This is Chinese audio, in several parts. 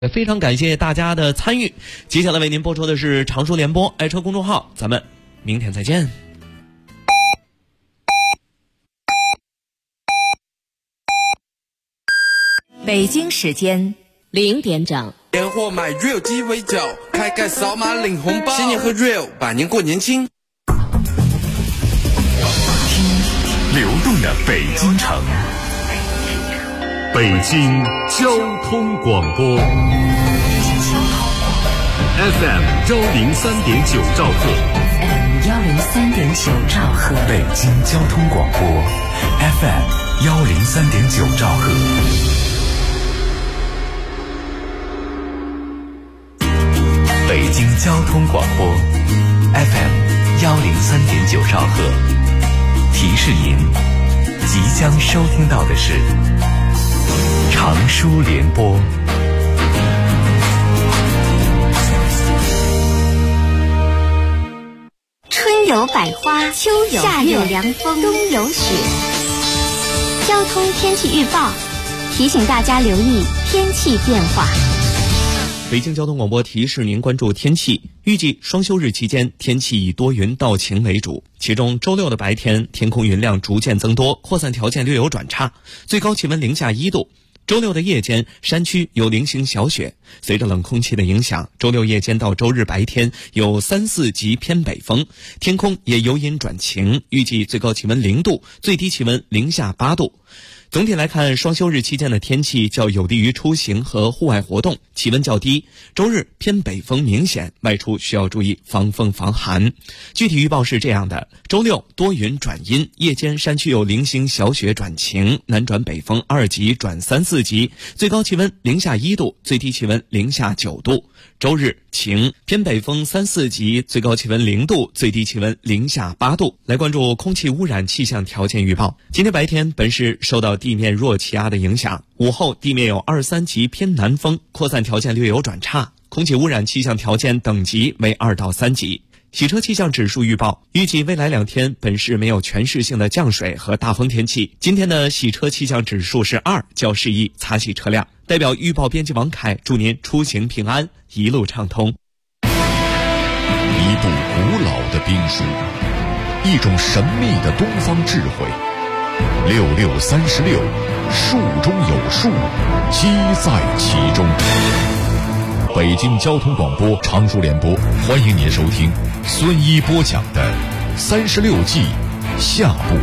非常感谢大家的参与。接下来为您播出的是常说联播爱车公众号，咱们明天再见。 北京时间0点整， 年货买 Real 鸡尾酒，开盖扫码领红包，新年喝 Real， 百年过年轻。 听流动的北京城，北京交通广播 FM 103.9兆赫 103.9兆赫， 北京交通广播 FM 103.9兆赫。北京交通广播 FM 103.9兆赫，提示您即将收听到的是常书联播。 春有百花，秋有夏有凉风，冬有雪。交通天气预报提醒大家留意天气变化。 北京交通广播提示您关注天气，预计双休日期间天气以多云到晴为主，其中周六的白天天空云量逐渐增多，扩散条件略有转差，最高气温零下1度。周六的夜间山区有零星小雪，随着冷空气的影响，周六夜间到周日白天有3、4级偏北风，天空也由阴转晴，预计最高气温0度，最低气温零下8度。总体来看，双休日期间的天气较有利于出行和户外活动，气温较低。周日偏北风明显，外出需要注意防风防寒。具体预报是这样的：周六多云转阴，夜间山区有零星小雪转晴，南转北风2级转3、4级，最高气温零下1度，最低气温零下9度。周日晴，偏北风3、4级，最高气温0度，最低气温零下8度。来关注空气污染气象条件预报。今天白天本市受到地面弱气压的影响，午后地面有2、3级偏南风，扩散条件略有转差，空气污染气象条件等级为2到3级。洗车气象指数预报，预计未来2天本市没有全市性的降水和大风天气。今天的洗车气象指数是2，较适宜擦洗车辆。代表预报编辑王凯祝您出行平安，一路畅通。 一部古老的兵书，一种神秘的东方智慧，6636，术中有术，机在其中。北京交通广播常熟联播，欢迎您收听孙一播讲的36计下部。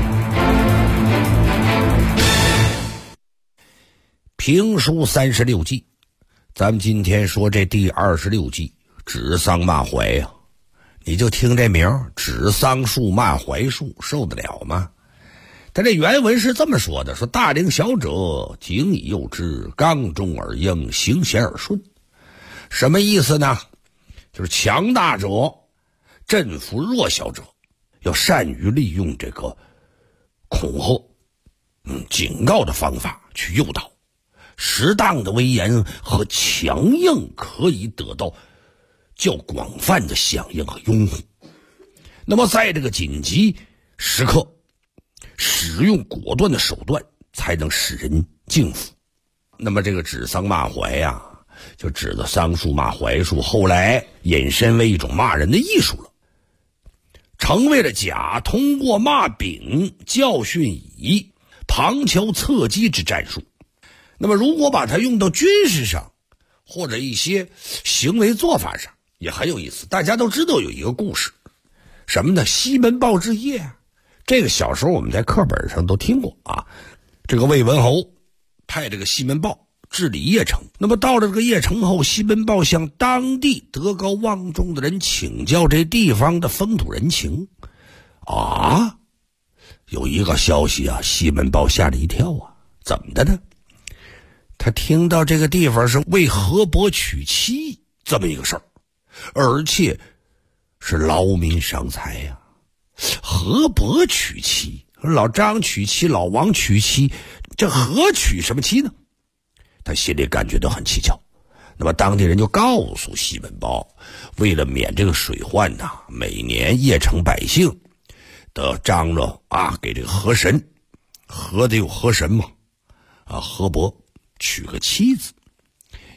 评书36计，咱们今天说这第26计，指桑骂槐呀。你就听这名儿，指桑树骂槐树，受得了吗？他这原文是这么说的，说大龄小者警以诱之，刚中而应，行贤而顺。什么意思呢？就是强大者镇服弱小者，要善于利用这个恐吓、警告的方法去诱导。适当的威严和强硬可以得到较广泛的响应和拥护。那么在这个紧急时刻，使用果断的手段才能使人敬服。那么这个指桑骂槐呀，就指的桑树骂槐树，后来引申为一种骂人的艺术了，成为了甲通过骂丙教训乙，旁敲侧击之战术。那么如果把它用到军事上或者一些行为做法上也很有意思。大家都知道有一个故事，什么呢？西门豹之夜啊，这个小时候我们在课本上都听过啊。这个魏文侯派这个西门豹治理邺城，那么到了这个邺城后，西门豹向当地德高望重的人请教这地方的风土人情啊。有一个消息啊，西门豹吓了一跳啊。怎么的呢？他听到这个地方是为河伯娶妻这么一个事儿，而且是劳民伤财呀。河伯娶妻，老张娶妻，老王娶妻，这河娶什么妻呢？他心里感觉到很蹊跷。那么当地人就告诉西门豹，为了免这个水患呐，每年邺城百姓的张罗啊，给这个河神，河得有河神嘛，啊，河伯娶个妻子，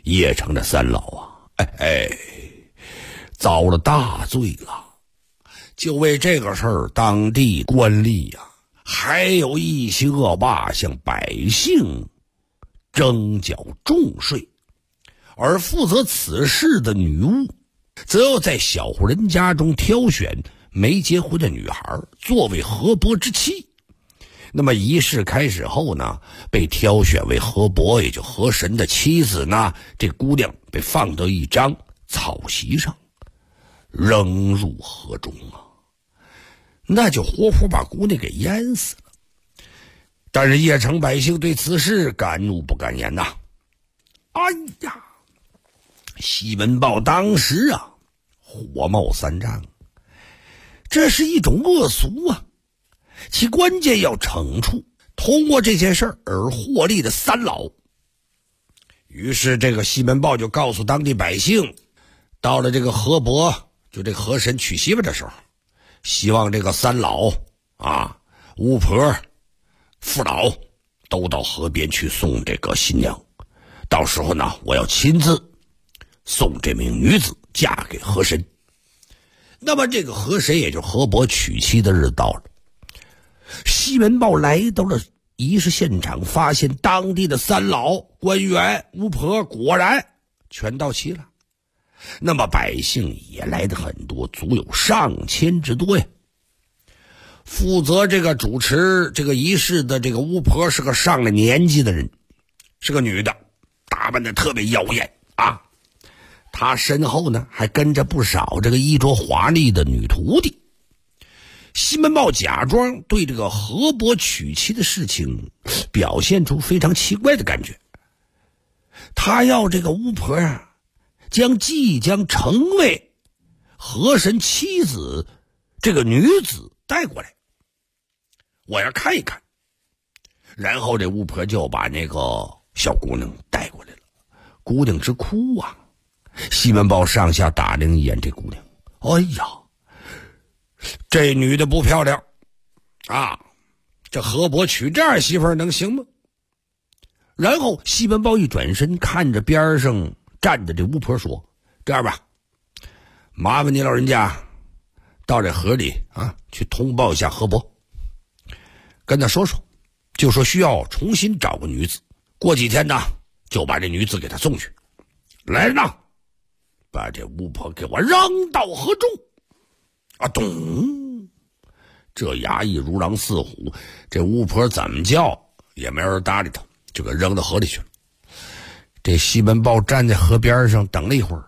邺城的三老啊，遭了大罪了。就为这个事儿，当地官吏啊，还有一些恶霸向百姓征缴重税，而负责此事的女巫则要在小户人家中挑选没结婚的女孩作为河伯之妻。那么仪式开始后呢，被挑选为河伯也就河神的妻子呢，这姑娘被放到一张草席上，扔入河中啊，那就活活把姑娘给淹死了。但是邺城百姓对此事敢怒不敢言呐。哎呀，西门豹当时啊火冒三丈，这是一种恶俗啊，其关键要惩处通过这件事而获利的三老。于是这个西门豹就告诉当地百姓，到了这个河伯，就这河神娶媳妇的时候，希望这个三老啊、巫婆、父老都到河边去送这个新娘。到时候呢，我要亲自送这名女子嫁给河神。那么这个河神也就河伯娶妻的日子到了，西门豹来到了仪式现场，发现当地的三老、官员、巫婆果然全到齐了。那么百姓也来的很多，足有上千之多呀。负责这个主持这个仪式的这个巫婆是个上了年纪的人，是个女的，打扮的特别妖艳啊。她身后呢还跟着不少这个衣着华丽的女徒弟。西门豹假装对这个河伯娶妻的事情表现出非常奇怪的感觉，他要这个巫婆啊将即将成为河神妻子这个女子带过来，我要看一看。然后这巫婆就把那个小姑娘带过来了，姑娘直哭啊。西门豹上下打量一眼这姑娘，哎呀，这女的不漂亮啊，这河伯娶这样媳妇能行吗？然后西门豹一转身看着边上站着这巫婆说，这样吧，麻烦你老人家到这河里啊去通报一下河伯，跟他说说，就说需要重新找个女子，过几天呢就把这女子给他送去。来人呐，把这巫婆给我扔到河中啊！咚！这衙役如狼似虎，这巫婆怎么叫也没人搭理他，就给扔到河里去了。这西门豹站在河边上等了一会儿，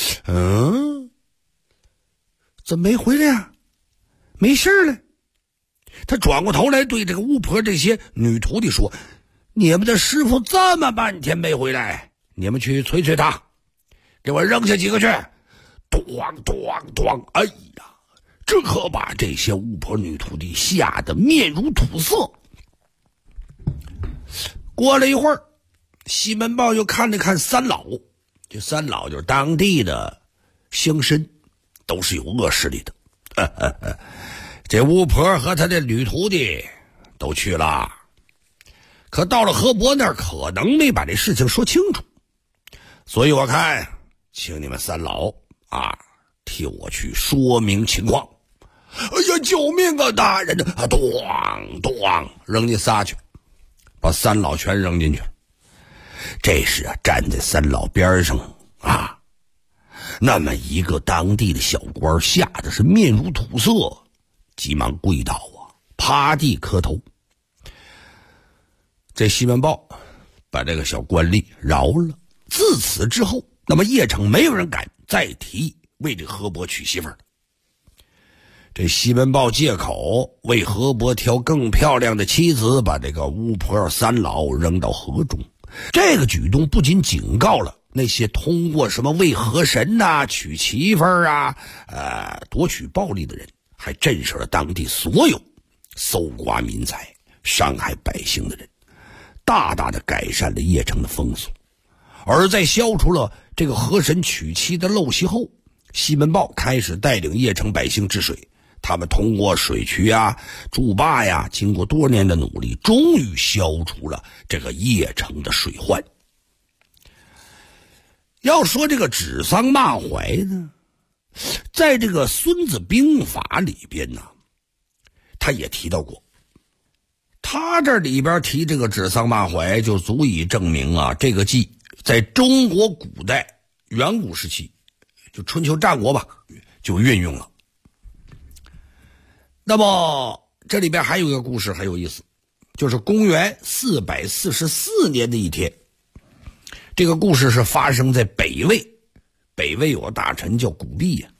怎么没回来呀？没事了。他转过头来对这个巫婆这些女徒弟说，你们的师傅这么半天没回来，你们去催催他，给我扔下几个去。咣咣咣！哎呀，这可把这些巫婆女徒弟吓得面如土色。过了一会儿，西门豹又看了看三老，这三老就是当地的乡绅，都是有恶势力的。这巫婆和他的女徒弟都去了，可到了河伯那儿，可能没把这事情说清楚，所以我看，请你们三老啊，替我去说明情况。哎呀，救命啊，大人啊！咣咣，扔进仨去，把三老全扔进去了。这时啊，站在三老边上啊，那么一个当地的小官吓得是面如土色，急忙跪倒啊，趴地磕头。这西门豹把这个小官吏饶了。自此之后，那么邺城没有人敢再提为这河伯娶媳妇儿了。这西门豹借口为河伯挑更漂亮的妻子，把这个巫婆三老扔到河中。这个举动不仅警告了那些通过什么为河神呐、娶媳妇儿啊、夺取暴利的人，还震慑了当地所有搜刮民财、伤害百姓的人，大大的改善了邺城的风俗。而在消除了这个河神娶妻的陋习后，西门豹开始带领邺城百姓治水。他们通过水渠啊、筑坝呀，经过多年的努力，终于消除了这个邺城的水患。 要说这个指桑骂槐呢，在这个《孙子兵法》里边呢，他也提到过。他这里边提这个指桑骂槐，就足以证明啊，这个计在中国古代远古时期，就春秋战国吧，就运用了。那么这里边还有一个故事很有意思，就是公元444年的一天，这个故事是发生在北魏。北魏有个大臣叫古弼呀，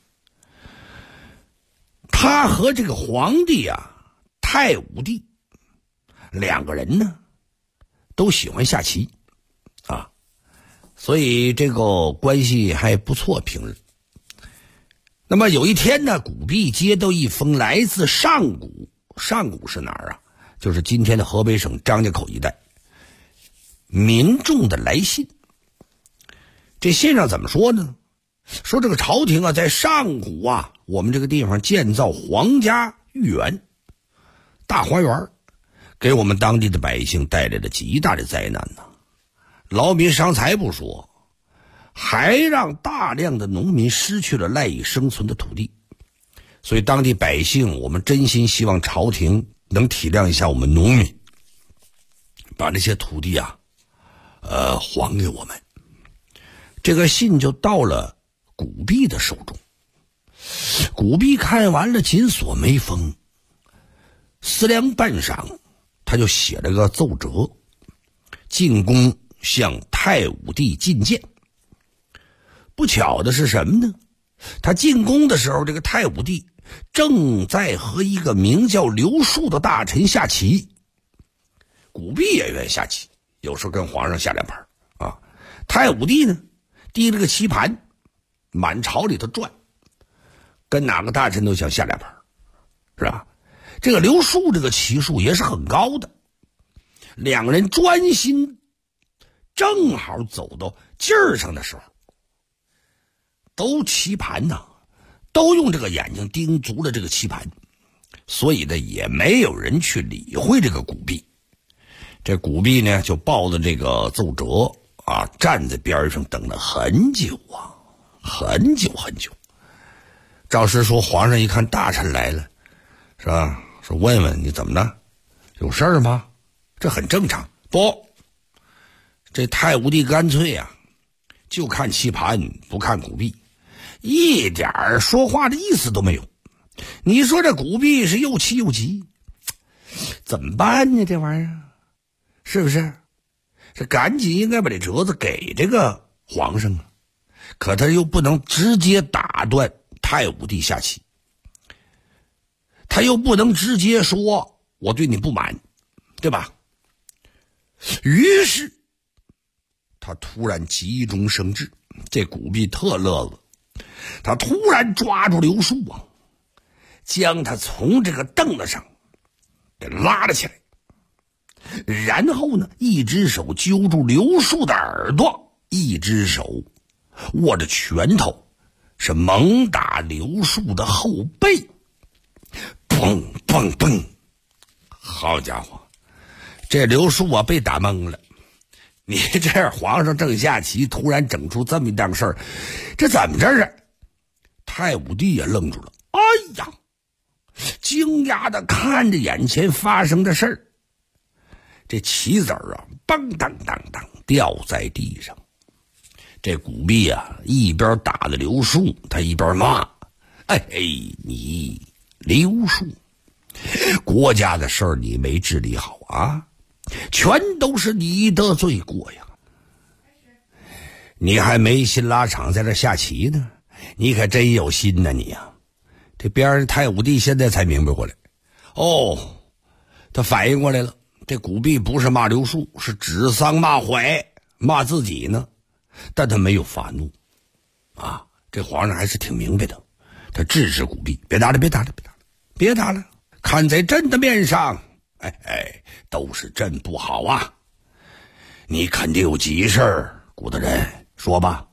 他和这个皇帝啊太武帝两个人呢都喜欢下棋啊，所以这个关系还不错，平日。那么有一天呢，古弼接到一封来自上古，上古是哪儿啊？就是今天的河北省张家口一带民众的来信。这信上怎么说呢？说这个朝廷啊，在上古啊，我们这个地方建造皇家御园、大花园，给我们当地的百姓带来了极大的灾难呢。劳民伤财不说，还让大量的农民失去了赖以生存的土地。所以当地百姓，我们真心希望朝廷能体谅一下我们农民，把这些土地啊还给我们。这个信就到了古弼的手中。古弼看完了，紧锁眉峰，思量半晌，他就写了个奏折，进宫向太武帝进谏。不巧的是什么呢？他进宫的时候，这个太武帝正在和一个名叫刘树的大臣下棋。古弼也愿意下棋，有时候跟皇上下两盘啊。太武帝呢，提了个棋盘，满朝里头转，跟哪个大臣都想下两盘，是吧？这个刘树这个棋术也是很高的，两个人专心，正好走到劲儿上的时候，都棋盘呢，都用这个眼睛盯足了这个棋盘，所以呢，也没有人去理会这个古弼。这古弼呢，就抱着这个奏折啊，站在边上等了很久啊，很久很久。赵师说，皇上一看大臣来了，是吧？说问问你怎么了，有事儿吗？这很正常。不，这太武帝干脆啊，就看棋盘不看古弼，一点说话的意思都没有。你说这古弼是又气又急，怎么办呢？这玩意儿是不是？这赶紧应该把这折子给这个皇上啊，可他又不能直接打断太武帝下棋，他又不能直接说我对你不满，对吧？于是他突然急中生智，这古弼特乐子，他突然抓住刘树啊，将他从这个凳子上给拉了起来，然后呢，一只手揪住刘树的耳朵，一只手握着拳头，是猛打刘树的后背，砰砰砰！好家伙，这刘树啊被打懵了。你这皇上正下棋，突然整出这么一档事儿，这怎么着啊？太武帝也愣住了，哎呀，惊讶的看着眼前发生的事儿。这棋子儿啊，梆当当当掉在地上。这古弼啊，一边打着刘树，他一边骂：“哎，你刘树，国家的事儿你没治理好啊，全都是你的罪过呀！你还没心拉场在这下棋呢，你可真有心呐你呀！”这边上太武帝现在才明白过来，哦，他反应过来了。这古弼不是骂刘树，是指桑骂槐，骂自己呢，但他没有发怒啊。这皇上还是挺明白的，他制止古弼，别打了，别打了，别打了，别打了，看在朕的面上，都是朕不好啊，你肯定有急事儿，古大人说吧。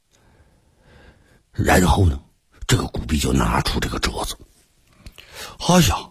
然后呢，这个古弼就拿出这个折子，哎呀，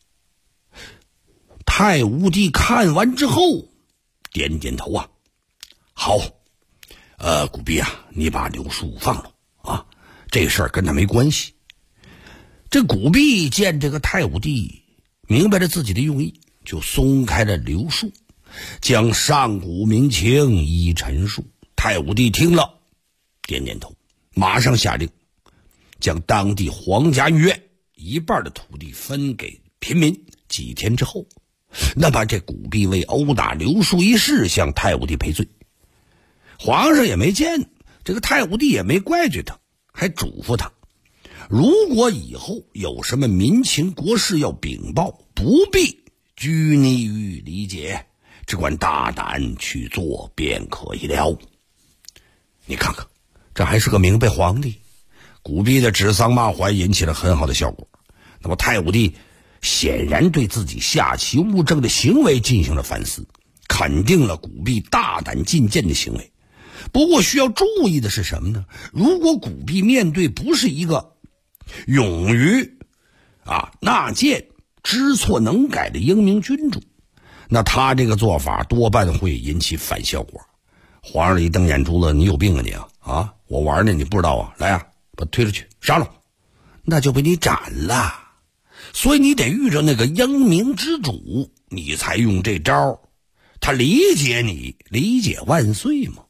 太武帝看完之后点点头啊，好， 古弼啊，你把刘树放了啊，这事儿跟他没关系。这古弼见这个太武帝明白了自己的用意，就松开了刘树，将上古民情一一陈述。太武帝听了点点头，马上下令将当地皇家御苑一半的土地分给平民。几天之后，那么这古弼为殴打刘树一事向太武帝赔罪。皇上也没见，这个太武帝也没怪罪他，还嘱咐他，如果以后有什么民情国事要禀报，不必拘泥于理解，只管大胆去做便可以了。你看看，这还是个明白皇帝。古弼的指桑骂槐引起了很好的效果。那么太武帝显然对自己下棋务政的行为进行了反思，肯定了古弼大胆进谏的行为。不过需要注意的是什么呢？如果古弼面对不是一个勇于纳谏、知错能改的英明君主，那他这个做法多半会引起反效果。皇上一瞪眼珠子，你有病啊你啊！我玩呢你不知道啊？来啊，把他推出去杀了，那就被你斩了。所以你得遇着那个英明之主，你才用这招，他理解你，理解万岁嘛。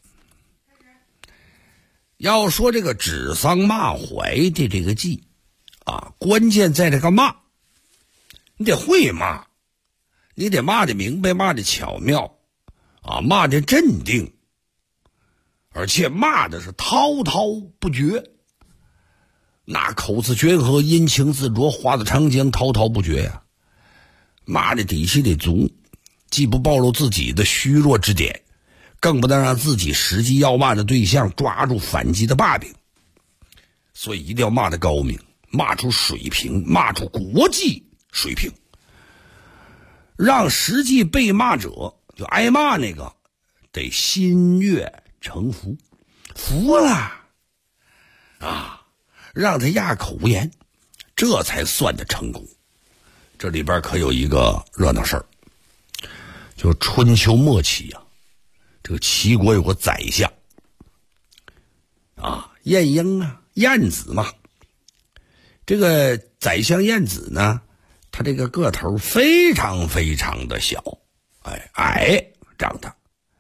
要说这个指桑骂槐的这个计关键在这个骂，你得会骂，你得骂得明白，骂得巧妙骂得镇定，而且骂的是滔滔不绝，那口字绝合，阴晴自着，话字长江，滔滔不绝呀。骂的底气得足，既不暴露自己的虚弱之点，更不能让自己实际要骂的对象抓住反击的把柄。所以一定要骂得高明，骂出水平，骂出国际水平，让实际被骂者，就挨骂那个得心悦诚服，服了让他哑口无言，这才算得成功。这里边可有一个热闹事儿，就春秋末期这个齐国有个宰相晏婴晏子嘛。这个宰相晏子呢，他这个个头非常非常的小，矮长得。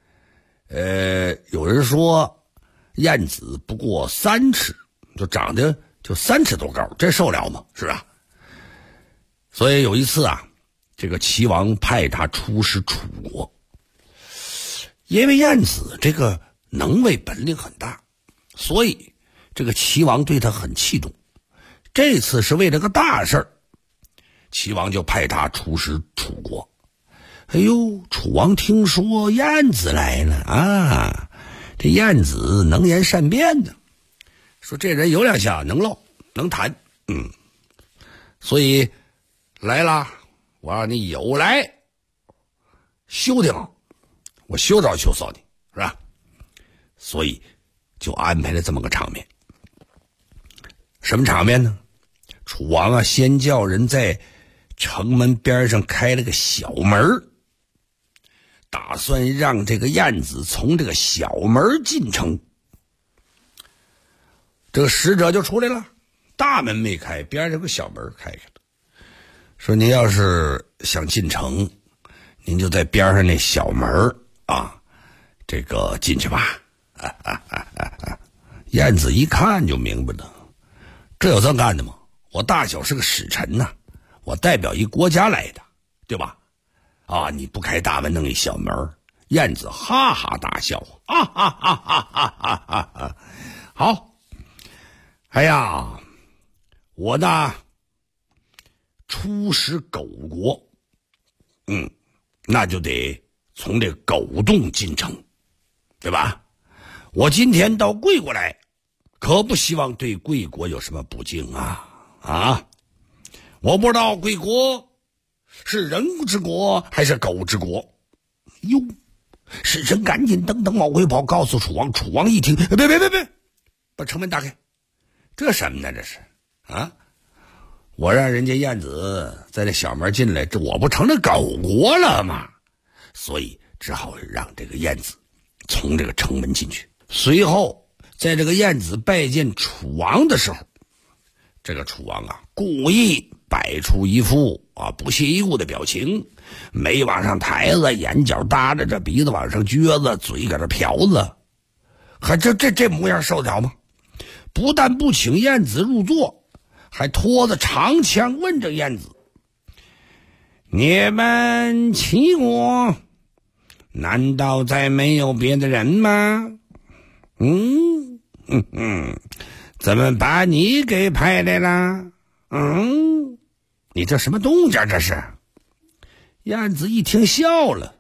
有人说晏子不过3尺，就长得就3尺多高，这受了吗？是吧？所以有一次这个齐王派他出使楚国，因为晏子这个能为本领很大，所以这个齐王对他很器重。这次是为了个大事儿，齐王就派他出使楚国。楚王听说晏子来了这晏子能言善辩的，说这人有两下，能唠能谈，所以来了，我让你有来休挺，我休着休骚你，是吧？所以就安排了这么个场面。什么场面呢？楚王先叫人在城门边上开了个小门，打算让这个晏子从这个小门进城。这个使者就出来了，大门没开，边上有个小门开开了，说您要是想进城，您就在边上那小门这个进去吧。晏子一看就明白了，这有这么干的吗？我大小是个使臣我代表一国家来的，对吧？你不开大门弄一小门。晏子哈哈大笑，好，我呢出使狗国，那就得从这狗洞进城，对吧？我今天到贵国来，可不希望对贵国有什么不敬我不知道贵国是人之国还是狗之国。使臣赶紧等等往回跑，告诉楚王。楚王一听，别，把城门打开，这什么呢？这是我让人家晏子在这小门进来，这我不成了狗国了吗？所以只好让这个晏子从这个城门进去。 随后在这个燕子拜见楚王的时候，这个楚王啊故意摆出一副不屑一顾的表情，眉往上抬子，眼角搭着，这鼻子往上撅子，嘴搁这瓢子，还这模样受得了吗？不但不请燕子入座，还拖着长枪问着燕子：你们齐国难道再没有别的人吗？怎么把你给派来了？你这什么动静这是？燕子一听笑了，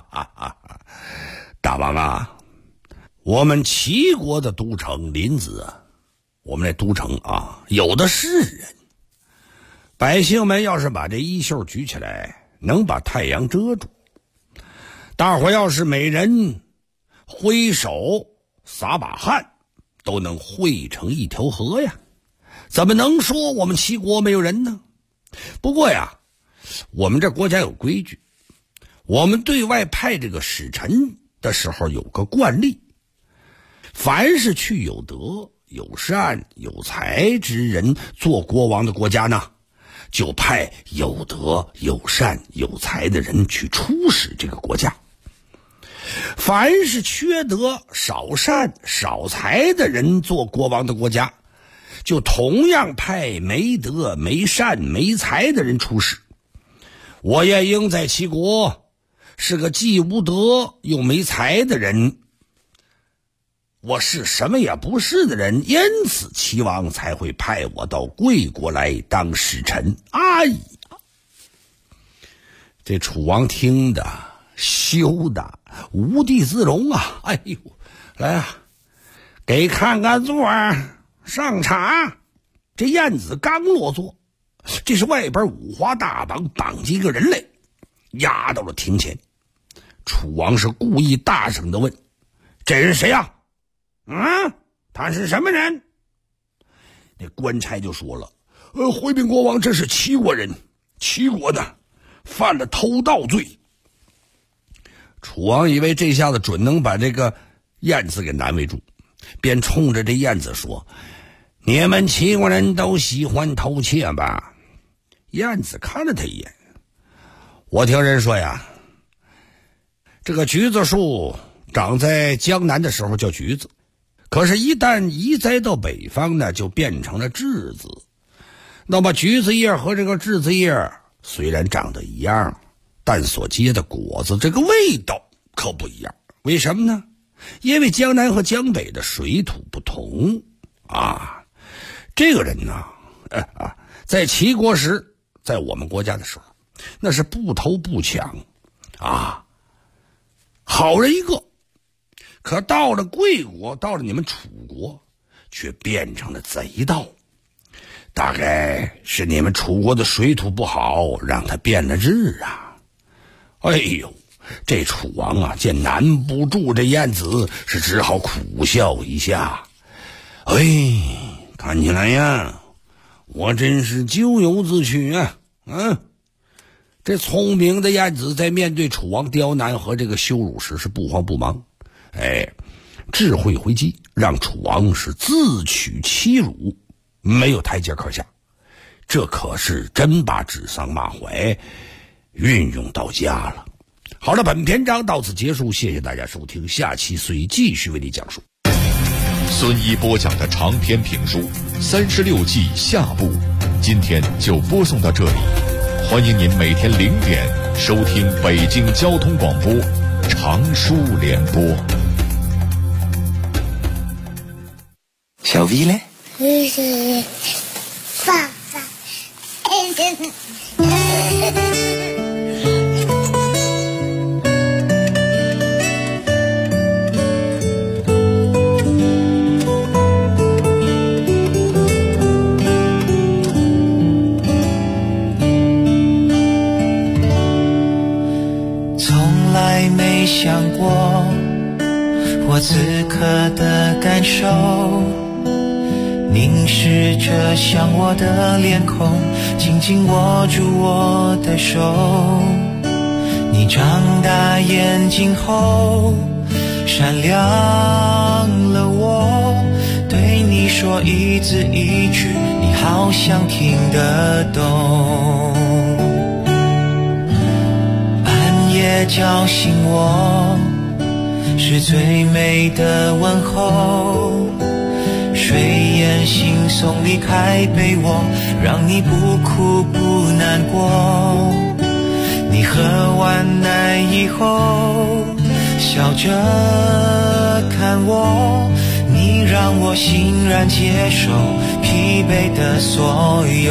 大王啊，我们齐国的都城临淄啊，我们这都城啊有的是人，百姓们要是把这衣袖举起来，能把太阳遮住，大伙要是每人挥手撒把汗，都能汇成一条河呀，怎么能说我们齐国没有人呢？不过呀，我们这国家有规矩，我们对外派这个使臣的时候有个惯例，凡是去有德有善有才之人做国王的国家呢，就派有德有善有才的人去出使这个国家。凡是缺德少善少才的人做国王的国家，就同样派没德没善没才的人出使。我晏婴在齐国是个既无德又没才的人，我是什么也不是的人，因此齐王才会派我到贵国来当使臣。哎呀，这楚王听的羞的无地自容啊！哎呦，来啊，给看看座儿，上茶。这燕子刚落座，这是外边五花大绑绑几个人来，压到了庭前。楚王是故意大声的问：这是谁呀？他是什么人？那官差就说了：回禀国王，这是齐国人，齐国的犯了偷盗罪。楚王以为这下子准能把这个燕子给难为住，便冲着这燕子说：你们齐国人都喜欢偷窃吧？燕子看了他一眼：我听人说呀，这个橘子树长在江南的时候叫橘子，可是一旦移栽到北方呢，就变成了栀子。那么橘子叶和这个栀子叶虽然长得一样，但所结的果子这个味道可不一样。为什么呢？因为江南和江北的水土不同啊。这个人呢，在齐国时，在我们国家的时候，那是不偷不抢啊，好人一个。可到了贵国，到了你们楚国，却变成了贼盗。大概是你们楚国的水土不好，让他变了质啊。哎呦，这楚王啊，见难不住这燕子，是只好苦笑一下。看起来呀，我真是咎由自取啊。这聪明的燕子在面对楚王刁难和这个羞辱时是不慌不忙，智慧回击，让楚王是自取其辱，没有台阶可下。这可是真把指桑骂槐运用到家了。好了，本篇章到此结束，谢谢大家收听，下期随继续为你讲述孙一播讲的长篇评书《36计》下部，今天就播送到这里。欢迎您每天0点收听北京交通广播长书联播。 小 V 嘞？ 爸爸。 从来没想过我此刻的感受，凝视着向我的脸孔，紧紧握住我的手。你张大眼睛后， 闪亮了我，对你说一字一句，你好像听得懂。半夜叫醒我，是最美的问候，睡眼惺忪离开被窝，让你不哭不难过。你喝完奶以后笑着看我，你让我欣然接受疲惫的所有。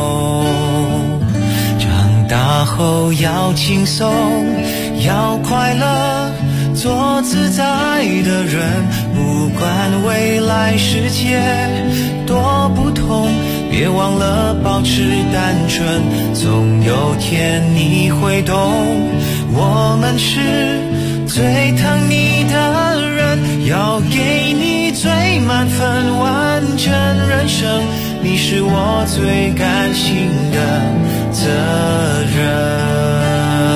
长大后要轻松，要快乐，做自在的人，不管未来世界多不同，别忘了保持单纯，总有天你会懂。我们是最疼你的人，要给你最满分完整人生，你是我最甘心的责任。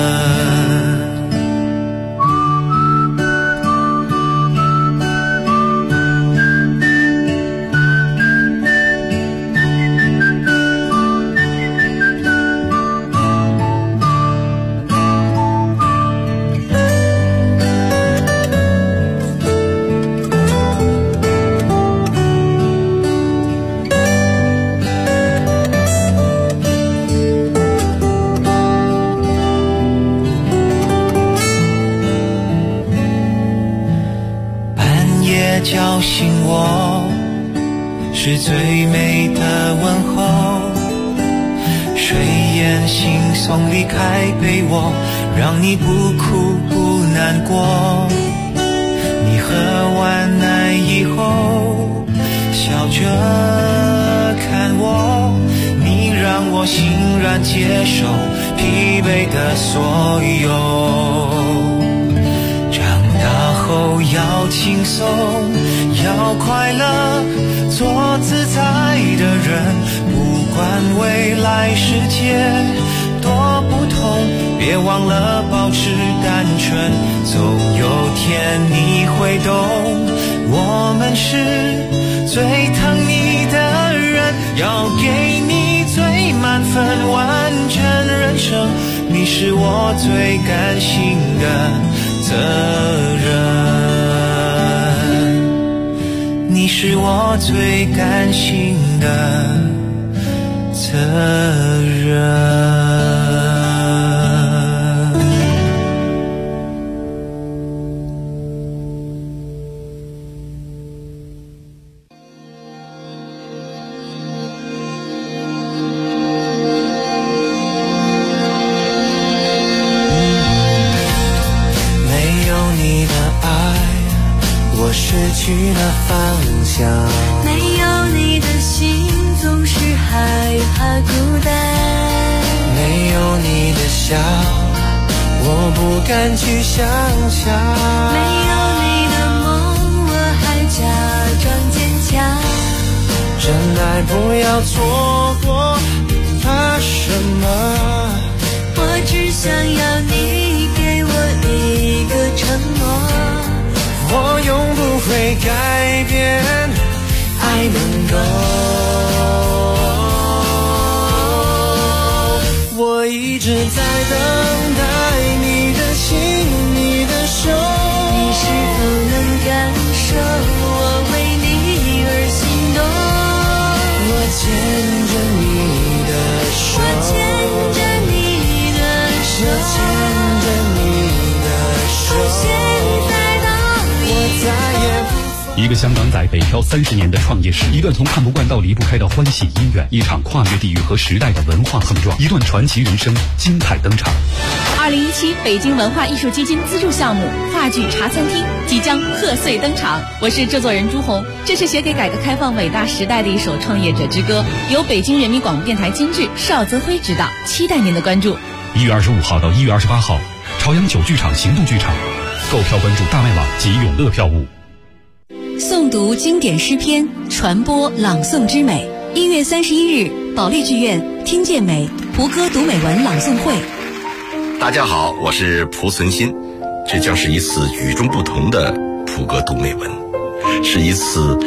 叫醒我，是最美的问候，睡眼惺忪离开被窝，让你不哭不难过。你喝完奶以后笑着看我，你让我欣然接受疲惫的所有。后要轻松，要快乐，做自在的人，不管未来世界多不同，别忘了保持单纯，总有天你会懂。我们是最疼你的人，要给你最满分完整人生，你是我最甘心的责任，你是我最甘心的责任。失去了方向， 没有你的心总是害怕孤单， 没有你的笑我不敢去想象， 没有你的梦我还假装坚强， 真爱不要错过，怕什么？ 我只想要你给我一个承诺， 我永不会改变，爱能够。我一直在等待你的心，你的手， 你是否能感受我为你而心动？ 我牵着你的手， 我牵着你的手， 我牵着你的手， 现在一个香港仔北漂30年的创业史，一段从看不惯到离不开的欢喜姻缘，一场跨越地域和时代的文化碰撞，一段传奇人生精彩登场。 2017北京文化艺术基金资助项目话剧茶餐厅即将贺岁登场，我是制作人朱红。这是写给改革开放伟大时代的一首创业者之歌，由北京人民广播电台监制，邵泽辉执导，期待您的关注。 1月25号到1月28号，朝阳9剧场行动剧场，购票关注大麦网及永乐票务。 诵读经典诗篇，传播朗诵之美。1月31日，保利剧院听见美胡歌读美文朗诵会。 大家好，我是蒲存昕，这将是一次与众不同的普格读美文，是一次